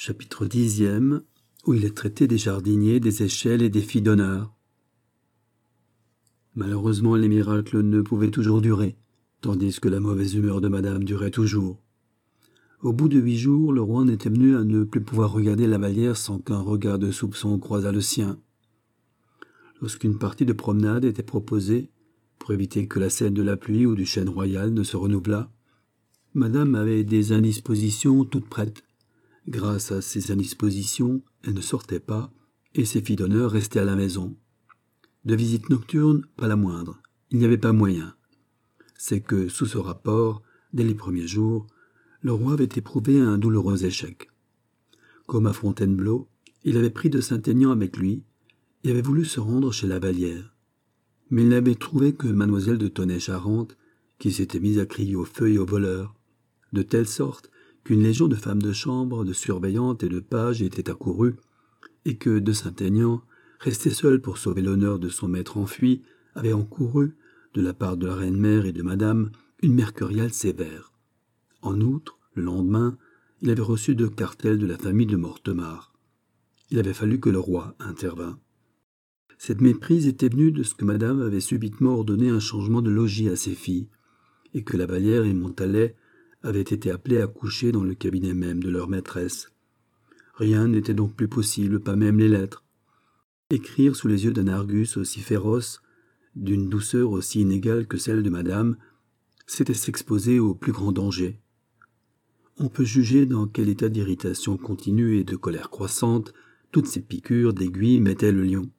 Chapitre 10e, où il est traité des jardiniers, des échelles et des filles d'honneur. Malheureusement, les miracles ne pouvaient toujours durer, tandis que la mauvaise humeur de madame durait toujours. Au bout de 8 jours, le roi en était venu à ne plus pouvoir regarder la Vallière sans qu'un regard de soupçon croisât le sien. Lorsqu'une partie de promenade était proposée, pour éviter que la scène de la pluie ou du chêne royal ne se renouvelât, madame avait des indispositions toutes prêtes. Grâce à ces indispositions, elle ne sortait pas, et ses filles d'honneur restaient à la maison. De visite nocturne, pas la moindre. Il n'y avait pas moyen. C'est que, sous ce rapport, dès les premiers jours, le roi avait éprouvé un douloureux échec. Comme à Fontainebleau, il avait pris de Saint-Aignan avec lui, et avait voulu se rendre chez la Vallière. Mais il n'avait trouvé que mademoiselle de Tonnay-Charente, qui s'était mise à crier au feu et aux voleurs, de telle sorte qu'une légion de femmes de chambre, de surveillantes et de pages était accourue, et que de Saint-Aignan, resté seul pour sauver l'honneur de son maître enfui, avait encouru, de la part de la reine-mère et de madame, une mercuriale sévère. En outre, le lendemain, il avait reçu 2 cartels de la famille de Mortemart. Il avait fallu que le roi intervînt. Cette méprise était venue de ce que madame avait subitement ordonné un changement de logis à ses filles, et que la Vallière et Montalet avaient été appelés à coucher dans le cabinet même de leur maîtresse. Rien n'était donc plus possible, pas même les lettres. Écrire sous les yeux d'un Argus aussi féroce, d'une douceur aussi inégale que celle de madame, c'était s'exposer au plus grand danger. On peut juger dans quel état d'irritation continue et de colère croissante toutes ces piqûres d'aiguilles mettaient le lion.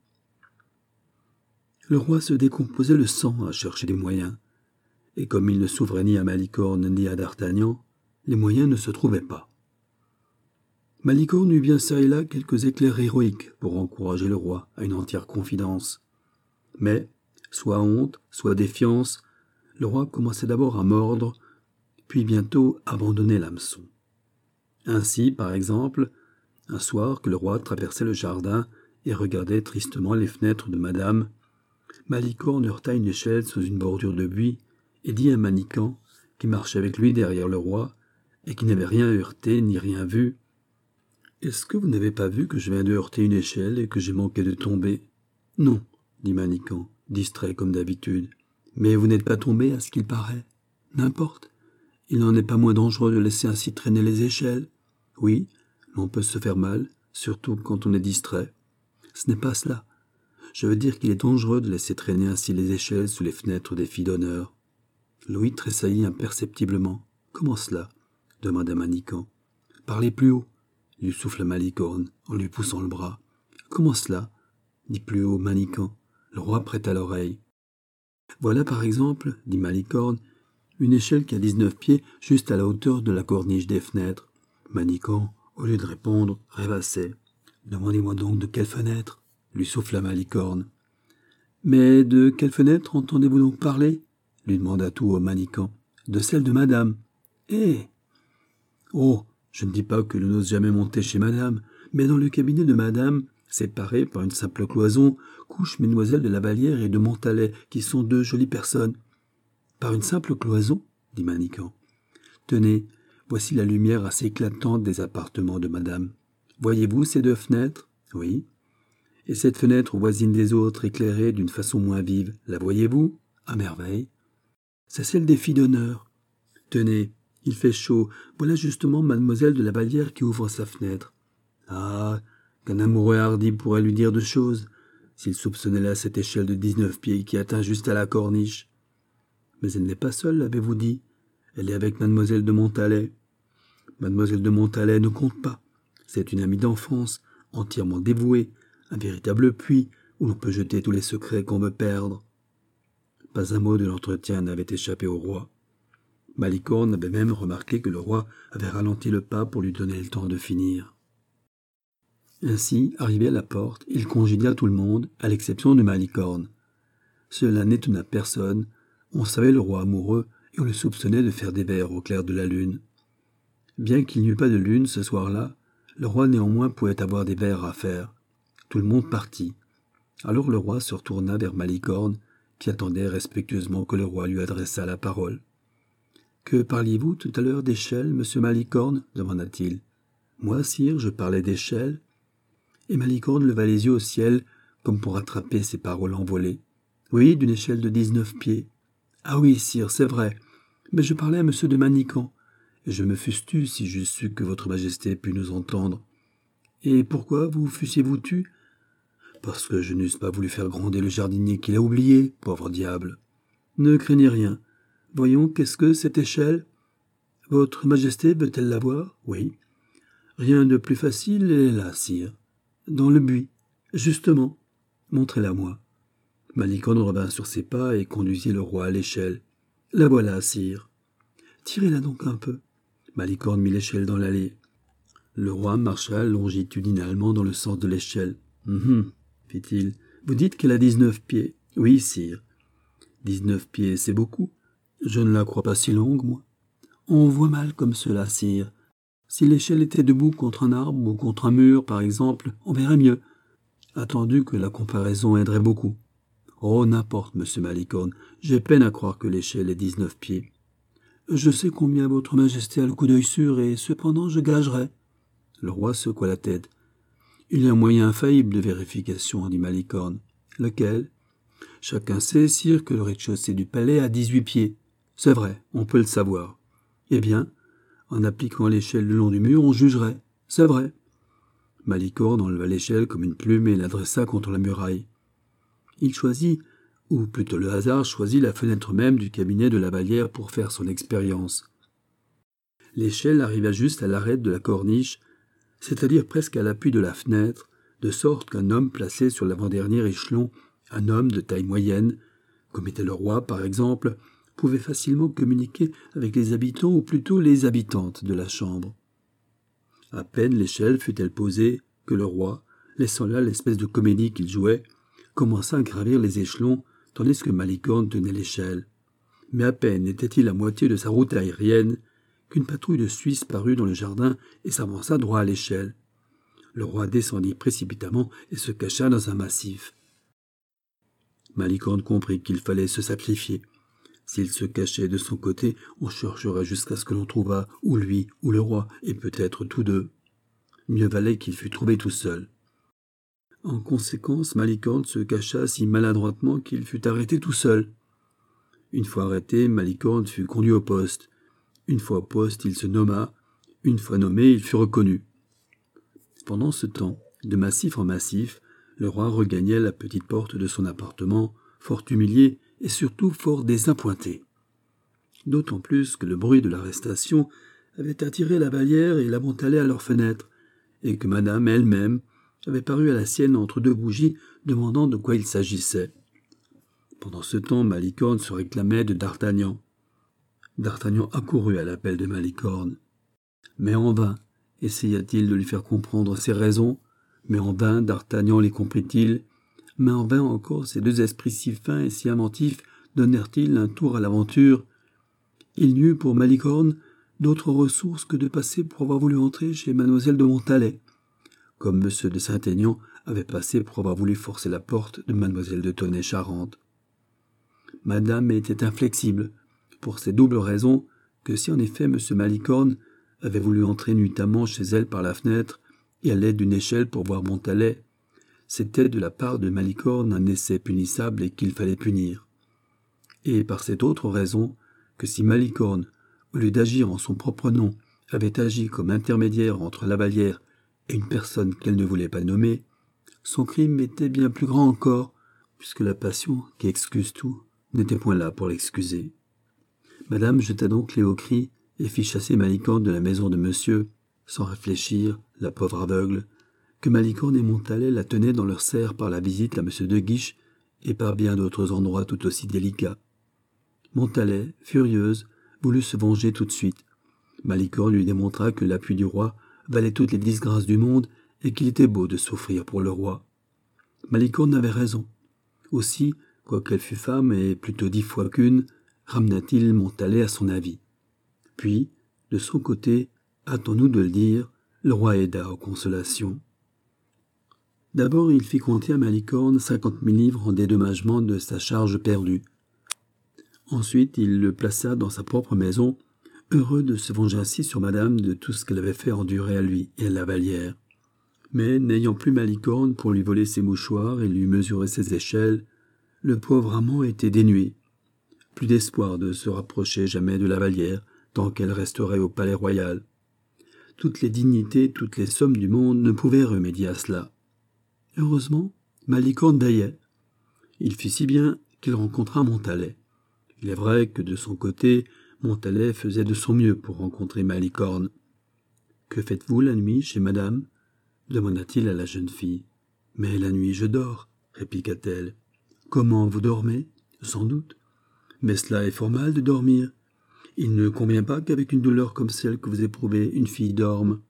Le roi se décomposait le sang à chercher des moyens, et comme il ne s'ouvrait ni à Malicorne ni à d'Artagnan, les moyens ne se trouvaient pas. Malicorne eut bien çà et là quelques éclairs héroïques pour encourager le roi à une entière confidence. Mais, soit honte, soit défiance, le roi commençait d'abord à mordre, puis bientôt à abandonner l'hameçon. Ainsi, par exemple, un soir que le roi traversait le jardin et regardait tristement les fenêtres de madame, Malicorne heurta une échelle sous une bordure de buis et dit à Manicamp, qui marchait avec lui derrière le roi et qui n'avait rien heurté ni rien vu: « Est-ce que vous n'avez pas vu que je viens de heurter une échelle et que j'ai manqué de tomber ?»« Non, dit Manicamp, distrait comme d'habitude. Mais vous n'êtes pas tombé à ce qu'il paraît. N'importe. Il n'en est pas moins dangereux de laisser ainsi traîner les échelles. Oui, l'on peut se faire mal, surtout quand on est distrait. Ce n'est pas cela. Je veux dire qu'il est dangereux de laisser traîner ainsi les échelles sous les fenêtres des filles d'honneur. » Louis tressaillit imperceptiblement. « Comment cela ?» demanda Manicamp. « Parlez plus haut, » lui souffla Malicorne en lui poussant le bras. « Comment cela ?» dit plus haut Manicamp. Le roi prêta l'oreille. « Voilà par exemple, dit Malicorne, une échelle qui a 19 pieds juste à la hauteur de la corniche des fenêtres. » Manicamp, au lieu de répondre, rêvassait. « Demandez-moi donc de quelle fenêtre ?» lui souffla Malicorne. « Mais de quelle fenêtre entendez-vous donc parler ?» lui demanda tout haut Manicamp. « De celle de madame. »« Eh !»« Oh, je ne dis pas que l'on n'ose jamais monter chez madame, mais dans le cabinet de madame, séparé par une simple cloison, couchent mesdemoiselles de la Vallière et de Montalet, qui sont 2 jolies personnes. »« Par une simple cloison ?» dit Manicamp. « Tenez, voici la lumière assez éclatante des appartements de madame. Voyez-vous ces 2 fenêtres ? Oui. Et cette fenêtre voisine des autres, éclairée d'une façon moins vive, la voyez-vous ? À merveille. C'est celle des filles d'honneur. Tenez, il fait chaud, voilà justement mademoiselle de la Vallière qui ouvre sa fenêtre. Ah, qu'un amoureux hardi pourrait lui dire de choses, s'il soupçonnait là cette échelle de 19 pieds qui atteint juste à la corniche. Mais elle n'est pas seule, l'avez-vous dit. Elle est avec mademoiselle de Montalet. Mademoiselle de Montalet ne compte pas. C'est une amie d'enfance, entièrement dévouée, un véritable puits où l'on peut jeter tous les secrets qu'on veut perdre. » Pas un mot de l'entretien n'avait échappé au roi. Malicorne avait même remarqué que le roi avait ralenti le pas pour lui donner le temps de finir. Ainsi, arrivé à la porte, il congédia tout le monde, à l'exception de Malicorne. Cela n'étonna personne, on savait le roi amoureux et on le soupçonnait de faire des vers au clair de la lune. Bien qu'il n'y eût pas de lune ce soir-là, le roi néanmoins pouvait avoir des vers à faire. Tout le monde partit. Alors le roi se retourna vers Malicorne, qui attendait respectueusement que le roi lui adressât la parole. « Que parliez-vous tout à l'heure d'échelle, monsieur Malicorne ?» demanda-t-il. Moi, sire, je parlais d'échelle. Et Malicorne leva les yeux au ciel, comme pour attraper ces paroles envolées. Oui, d'une échelle de 19 pieds. Ah oui, sire, c'est vrai. Mais je parlais à monsieur de Manicamp, et je me fusse tu si j'eusse su que votre majesté pût nous entendre. Et pourquoi vous fussiez-vous tu? Parce que je n'eusse pas voulu faire gronder le jardinier qu'il a oublié, pauvre diable. Ne craignez rien. Voyons, qu'est-ce que cette échelle? Votre majesté veut-elle la voir? Oui. Rien de plus facile, elle est là, sire. Dans le buis. Justement. Montrez-la moi. Malicorne revint sur ses pas et conduisit le roi à l'échelle. La voilà, sire. Tirez-la donc un peu. Malicorne mit l'échelle dans l'allée. Le roi marcha longitudinalement dans le sens de l'échelle. Fit-il. Vous dites qu'elle a 19 pieds. Oui, sire. 19 pieds, c'est beaucoup. Je ne la crois pas si longue, moi. On voit mal comme cela, sire. Si l'échelle était debout contre un arbre ou contre un mur, par exemple, on verrait mieux. Attendu que la comparaison aiderait beaucoup. Oh, n'importe, monsieur Malicorne, j'ai peine à croire que l'échelle ait 19 pieds. Je sais combien votre majesté a le coup d'œil sûr, et cependant je gagerais. Le roi secoua la tête. Il y a un moyen infaillible de vérification, dit Malicorne. Lequel? Chacun sait, sire, que le rez-de-chaussée du palais a 18 pieds. C'est vrai, on peut le savoir. Eh bien, en appliquant l'échelle le long du mur, on jugerait. C'est vrai. Malicorne enleva l'échelle comme une plume et l'adressa contre la muraille. Il choisit, ou plutôt le hasard choisit la fenêtre même du cabinet de la Vallière pour faire son expérience. L'échelle arriva juste à l'arête de la corniche, c'est-à-dire presque à l'appui de la fenêtre, de sorte qu'un homme placé sur l'avant-dernier échelon, un homme de taille moyenne, comme était le roi par exemple, pouvait facilement communiquer avec les habitants ou plutôt les habitantes de la chambre. À peine l'échelle fut-elle posée que le roi, laissant là l'espèce de comédie qu'il jouait, commença à gravir les échelons tandis que Malicorne tenait l'échelle. Mais à peine était-il à moitié de sa route aérienne qu'une patrouille de Suisse parut dans le jardin et s'avança droit à l'échelle. Le roi descendit précipitamment et se cacha dans un massif. Malicorne comprit qu'il fallait se sacrifier. S'il se cachait de son côté, on chercherait jusqu'à ce que l'on trouvât ou lui ou le roi, et peut-être tous deux. Mieux valait qu'il fût trouvé tout seul. En conséquence, Malicorne se cacha si maladroitement qu'il fut arrêté tout seul. Une fois arrêté, Malicorne fut conduit au poste. Une fois au poste, il se nomma. Une fois nommé, il fut reconnu. Pendant ce temps, de massif en massif, le roi regagnait la petite porte de son appartement, fort humilié et surtout fort désappointé. D'autant plus que le bruit de l'arrestation avait attiré la Vallière et la Montalet à leur fenêtre, et que madame elle-même avait paru à la sienne entre deux bougies, demandant de quoi il s'agissait. Pendant ce temps, Malicorne se réclamait de D'Artagnan. D'Artagnan accourut à l'appel de Malicorne. Mais en vain essaya-t-il de lui faire comprendre ses raisons, mais en vain D'Artagnan les comprit-il, mais en vain encore ces deux esprits si fins et si inventifs donnèrent-ils un tour à l'aventure. Il n'y eut pour Malicorne d'autre ressource que de passer pour avoir voulu entrer chez mademoiselle de Montalet, comme M. de Saint-Aignan avait passé pour avoir voulu forcer la porte de mademoiselle de Tonnay-Charente. Madame était inflexible, pour ces doubles raisons que si en effet M. Malicorne avait voulu entrer nuitamment chez elle par la fenêtre et à l'aide d'une échelle pour voir Montalet, c'était de la part de Malicorne un essai punissable et qu'il fallait punir. Et par cette autre raison que si Malicorne, au lieu d'agir en son propre nom, avait agi comme intermédiaire entre la Vallière et une personne qu'elle ne voulait pas nommer, son crime était bien plus grand encore, puisque la passion, qui excuse tout, n'était point là pour l'excuser. Madame jeta donc les hauts cris et fit chasser Malicorne de la maison de monsieur, sans réfléchir, la pauvre aveugle, que Malicorne et Montalet la tenaient dans leur serre par la visite à monsieur de Guiche et par bien d'autres endroits tout aussi délicats. Montalet, furieuse, voulut se venger tout de suite. Malicorne lui démontra que l'appui du roi valait toutes les disgrâces du monde et qu'il était beau de souffrir pour le roi. Malicorne avait raison. Aussi, quoiqu'elle fût femme et plutôt 10 fois qu'une, ramena-t-il Montalet à son avis. Puis, de son côté, hâtons-nous de le dire, le roi aida aux consolations. D'abord, il fit compter à Malicorne 50 000 livres en dédommagement de sa charge perdue. Ensuite, il le plaça dans sa propre maison, heureux de se venger ainsi sur madame de tout ce qu'elle avait fait endurer à lui et à la Vallière. Mais n'ayant plus Malicorne pour lui voler ses mouchoirs et lui mesurer ses échelles, le pauvre amant était dénué. Plus d'espoir de se rapprocher jamais de la Vallière tant qu'elle resterait au palais royal. Toutes les dignités, toutes les sommes du monde ne pouvaient remédier à cela. Heureusement, Malicorne veillait. Il fit si bien qu'il rencontra Montalais. Il est vrai que de son côté, Montalais faisait de son mieux pour rencontrer Malicorne. « Que faites-vous la nuit chez madame ?» demanda-t-il à la jeune fille. « Mais la nuit je dors, » répliqua-t-elle. « Comment vous dormez ? Sans doute. Mais cela est fort mal de dormir. Il ne convient pas qu'avec une douleur comme celle que vous éprouvez, une fille dorme.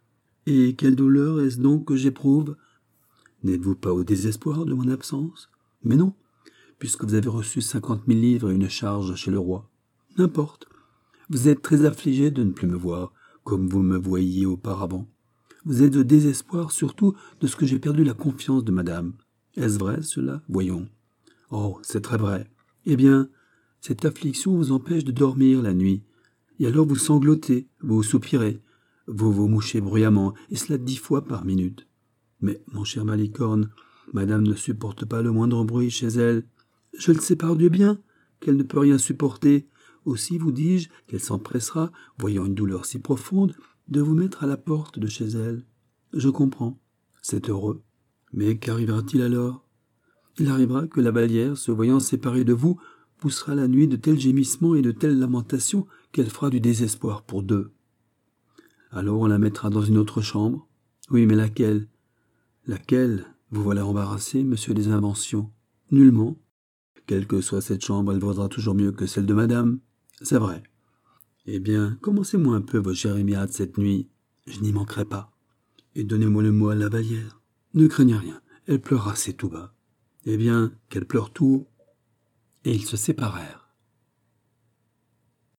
Et quelle douleur est-ce donc que j'éprouve ? N'êtes-vous pas au désespoir de mon absence ? Mais non, puisque vous avez reçu 50 000 livres et une charge chez le roi. N'importe. Vous êtes très affligé de ne plus me voir, comme vous me voyiez auparavant. Vous êtes au désespoir surtout de ce que j'ai perdu la confiance de madame. Est-ce vrai, cela ? Voyons. Oh, c'est très vrai. Eh bien, cette affliction vous empêche de dormir la nuit. Et alors vous sanglotez, vous soupirez, vous vous mouchez bruyamment, et cela 10 fois par minute. Mais, mon cher Malicorne, madame ne supporte pas le moindre bruit chez elle. Je le sais par Dieu bien, qu'elle ne peut rien supporter. Aussi vous dis-je qu'elle s'empressera, voyant une douleur si profonde, de vous mettre à la porte de chez elle. Je comprends. C'est heureux. Mais qu'arrivera-t-il alors ? Il arrivera que la Vallière, se voyant séparée de vous, poussera la nuit de tels gémissements et de telles lamentations qu'elle fera du désespoir pour 2. Alors on la mettra dans une autre chambre. Oui, mais laquelle ? Laquelle ? Vous voilà embarrassé, monsieur des inventions. Nullement. Quelle que soit cette chambre, elle vaudra toujours mieux que celle de madame. C'est vrai. Eh bien, commencez-moi un peu vos jérémiades cette nuit. Je n'y manquerai pas. Et donnez-moi le mot à la Vallière. Ne craignez rien, elle pleurera assez tout bas. Eh bien, qu'elle pleure tout haut. Et ils se séparèrent.